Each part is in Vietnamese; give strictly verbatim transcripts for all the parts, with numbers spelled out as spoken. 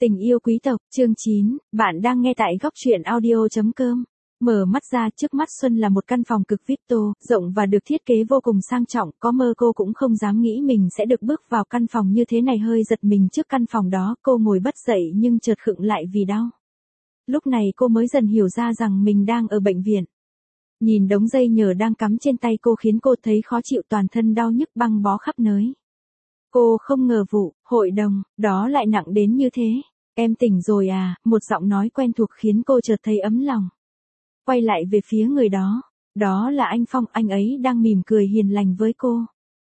Tình yêu quý tộc, chương chín, bạn đang nghe tại góc truyện audio chấm com. Mở mắt ra, trước mắt Xuân là một căn phòng cực vi ai pi, rộng và được thiết kế vô cùng sang trọng, có mơ cô cũng không dám nghĩ mình sẽ được bước vào căn phòng như thế này, hơi giật mình trước căn phòng đó, cô ngồi bất dậy nhưng chợt khựng lại vì đau. Lúc này cô mới dần hiểu ra rằng mình đang ở bệnh viện. Nhìn đống dây nhờ đang cắm trên tay cô khiến cô thấy khó chịu, toàn thân đau nhức băng bó khắp nơi. Cô không ngờ vụ hội đồng đó lại nặng đến như thế. Em tỉnh rồi à, một giọng nói quen thuộc khiến cô chợt thấy ấm lòng. Quay lại về phía người đó, đó là anh Phong, anh ấy đang mỉm cười hiền lành với cô.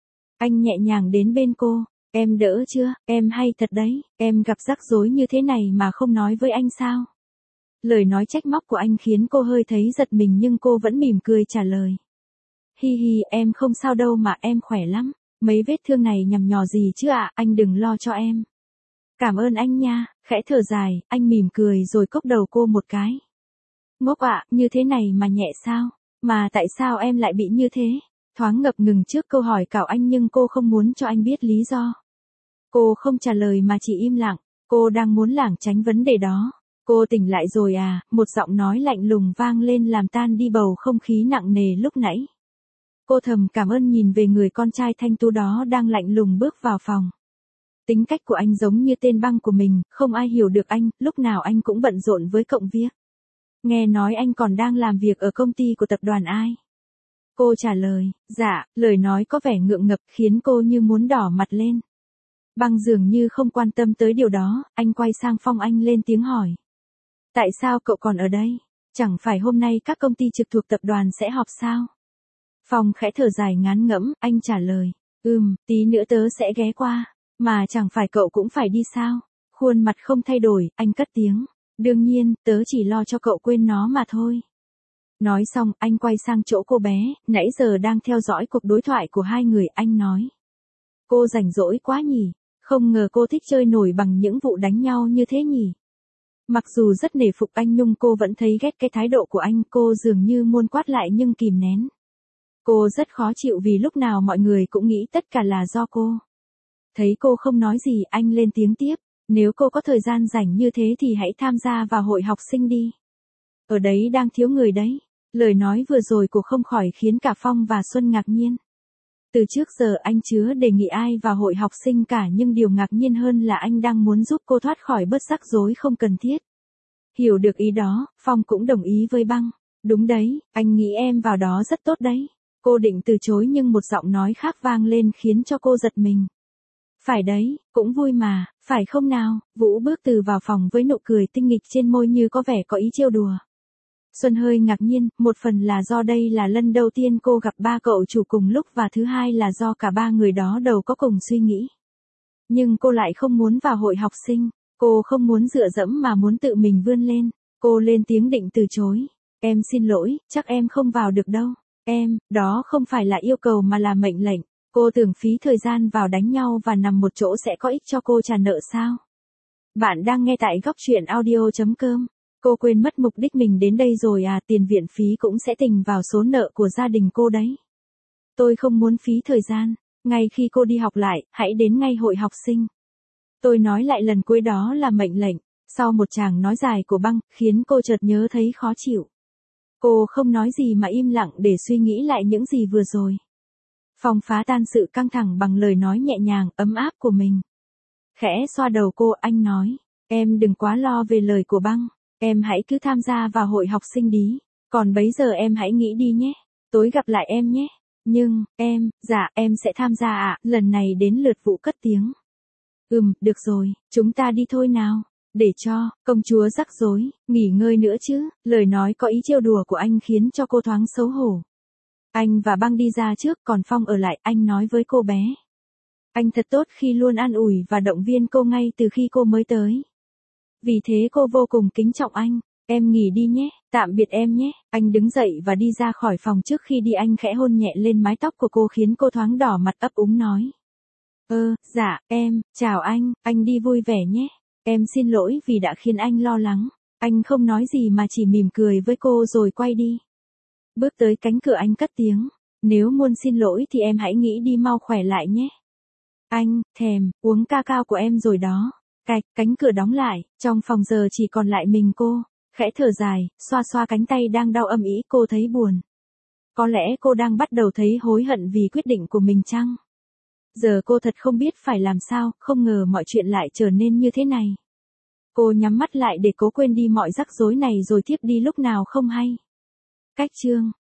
Anh nhẹ nhàng đến bên cô, em đỡ chưa, em hay thật đấy, em gặp rắc rối như thế này mà không nói với anh sao? Lời nói trách móc của anh khiến cô hơi thấy giật mình nhưng cô vẫn mỉm cười trả lời. Hi hi, em không sao đâu mà, em khỏe lắm. Mấy vết thương này nhằm nhò gì chứ ạ, anh đừng lo cho em. Cảm ơn anh nha, khẽ thở dài, anh mỉm cười rồi cốc đầu cô một cái. Ngốc ạ, như thế này mà nhẹ sao? Mà tại sao em lại bị như thế? Thoáng ngập ngừng trước câu hỏi cào anh nhưng cô không muốn cho anh biết lý do. Cô không trả lời mà chỉ im lặng, cô đang muốn lảng tránh vấn đề đó. Cô tỉnh lại rồi à, một giọng nói lạnh lùng vang lên làm tan đi bầu không khí nặng nề lúc nãy. Cô thầm cảm ơn nhìn về người con trai thanh tú đó đang lạnh lùng bước vào phòng. Tính cách của anh giống như tên băng của mình, không ai hiểu được anh, lúc nào anh cũng bận rộn với công việc. Nghe nói anh còn đang làm việc ở công ty của tập đoàn ai? Cô trả lời, dạ, lời nói có vẻ ngượng ngập khiến cô như muốn đỏ mặt lên. Băng dường như không quan tâm tới điều đó, anh quay sang Phong, anh lên tiếng hỏi. Tại sao cậu còn ở đây? Chẳng phải hôm nay các công ty trực thuộc tập đoàn sẽ họp sao? Phong khẽ thở dài ngán ngẫm, anh trả lời, ừm, tí nữa tớ sẽ ghé qua, mà chẳng phải cậu cũng phải đi sao? Khuôn mặt không thay đổi, anh cất tiếng, đương nhiên, tớ chỉ lo cho cậu quên nó mà thôi. Nói xong, anh quay sang chỗ cô bé, nãy giờ đang theo dõi cuộc đối thoại của hai người, anh nói. Cô rảnh rỗi quá nhỉ, không ngờ cô thích chơi nổi bằng những vụ đánh nhau như thế nhỉ. Mặc dù rất nể phục anh nhưng cô vẫn thấy ghét cái thái độ của anh, cô dường như muốn quát lại nhưng kìm nén. Cô rất khó chịu vì lúc nào mọi người cũng nghĩ tất cả là do cô. Thấy cô không nói gì, anh lên tiếng tiếp, nếu cô có thời gian rảnh như thế thì hãy tham gia vào hội học sinh đi. Ở đấy đang thiếu người đấy. Lời nói vừa rồi của không khỏi khiến cả Phong và Xuân ngạc nhiên. Từ trước giờ anh chưa đề nghị ai vào hội học sinh cả, nhưng điều ngạc nhiên hơn là anh đang muốn giúp cô thoát khỏi bớt rắc rối không cần thiết. Hiểu được ý đó, Phong cũng đồng ý với băng. Đúng đấy, anh nghĩ em vào đó rất tốt đấy. Cô định từ chối nhưng một giọng nói khác vang lên khiến cho cô giật mình. Phải đấy, cũng vui mà, phải không nào? Vũ bước từ vào phòng với nụ cười tinh nghịch trên môi như có vẻ có ý trêu đùa. Xuân hơi ngạc nhiên, một phần là do đây là lần đầu tiên cô gặp ba cậu chủ cùng lúc và thứ hai là do cả ba người đó đều có cùng suy nghĩ. Nhưng cô lại không muốn vào hội học sinh, cô không muốn dựa dẫm mà muốn tự mình vươn lên. Cô lên tiếng định từ chối. Em xin lỗi, chắc em không vào được đâu. Em, đó không phải là yêu cầu mà là mệnh lệnh. Cô tưởng phí thời gian vào đánh nhau và nằm một chỗ sẽ có ích cho cô trả nợ sao? Bạn đang nghe tại góc truyện audio chấm com. Cô quên mất mục đích mình đến đây rồi à, tiền viện phí cũng sẽ tình vào số nợ của gia đình cô đấy. Tôi không muốn phí thời gian, ngay khi cô đi học lại, hãy đến ngay hội học sinh. Tôi nói lại lần cuối, đó là mệnh lệnh. Sau một tràng nói dài của băng, khiến cô chợt nhớ thấy khó chịu. Cô không nói gì mà im lặng để suy nghĩ lại những gì vừa rồi. Phong phá tan sự căng thẳng bằng lời nói nhẹ nhàng, ấm áp của mình. Khẽ xoa đầu cô, anh nói, em đừng quá lo về lời của băng. Em hãy cứ tham gia vào hội học sinh đi, còn bấy giờ em hãy nghĩ đi nhé, tối gặp lại em nhé. Nhưng, em, dạ, em sẽ tham gia ạ, lần này đến lượt Vũ cất tiếng. Ừm, được rồi, chúng ta đi thôi nào, để cho công chúa rắc rối, nghỉ ngơi nữa chứ. Lời nói có ý trêu đùa của anh khiến cho cô thoáng xấu hổ. Anh và băng đi ra trước, còn Phong ở lại, anh nói với cô bé. Anh thật tốt khi luôn an ủi và động viên cô ngay từ khi cô mới tới. Vì thế cô vô cùng kính trọng anh. Em nghỉ đi nhé, tạm biệt em nhé. Anh đứng dậy và đi ra khỏi phòng, trước khi đi anh khẽ hôn nhẹ lên mái tóc của cô khiến cô thoáng đỏ mặt, ấp úng nói. Ơ, dạ, em, chào anh, anh đi vui vẻ nhé. Em xin lỗi vì đã khiến anh lo lắng. Anh không nói gì mà chỉ mỉm cười với cô rồi quay đi. Bước tới cánh cửa anh cất tiếng. Nếu muốn xin lỗi thì em hãy nghĩ đi mau khỏe lại nhé. Anh, thèm, uống ca cao của em rồi đó. Cạch, cánh cửa đóng lại, trong phòng giờ chỉ còn lại mình cô. Khẽ thở dài, xoa xoa cánh tay đang đau âm ỉ, cô thấy buồn. Có lẽ cô đang bắt đầu thấy hối hận vì quyết định của mình chăng? Giờ cô thật không biết phải làm sao, không ngờ mọi chuyện lại trở nên như thế này. Cô nhắm mắt lại để cố quên đi mọi rắc rối này rồi thiếp đi lúc nào không hay. Cách chương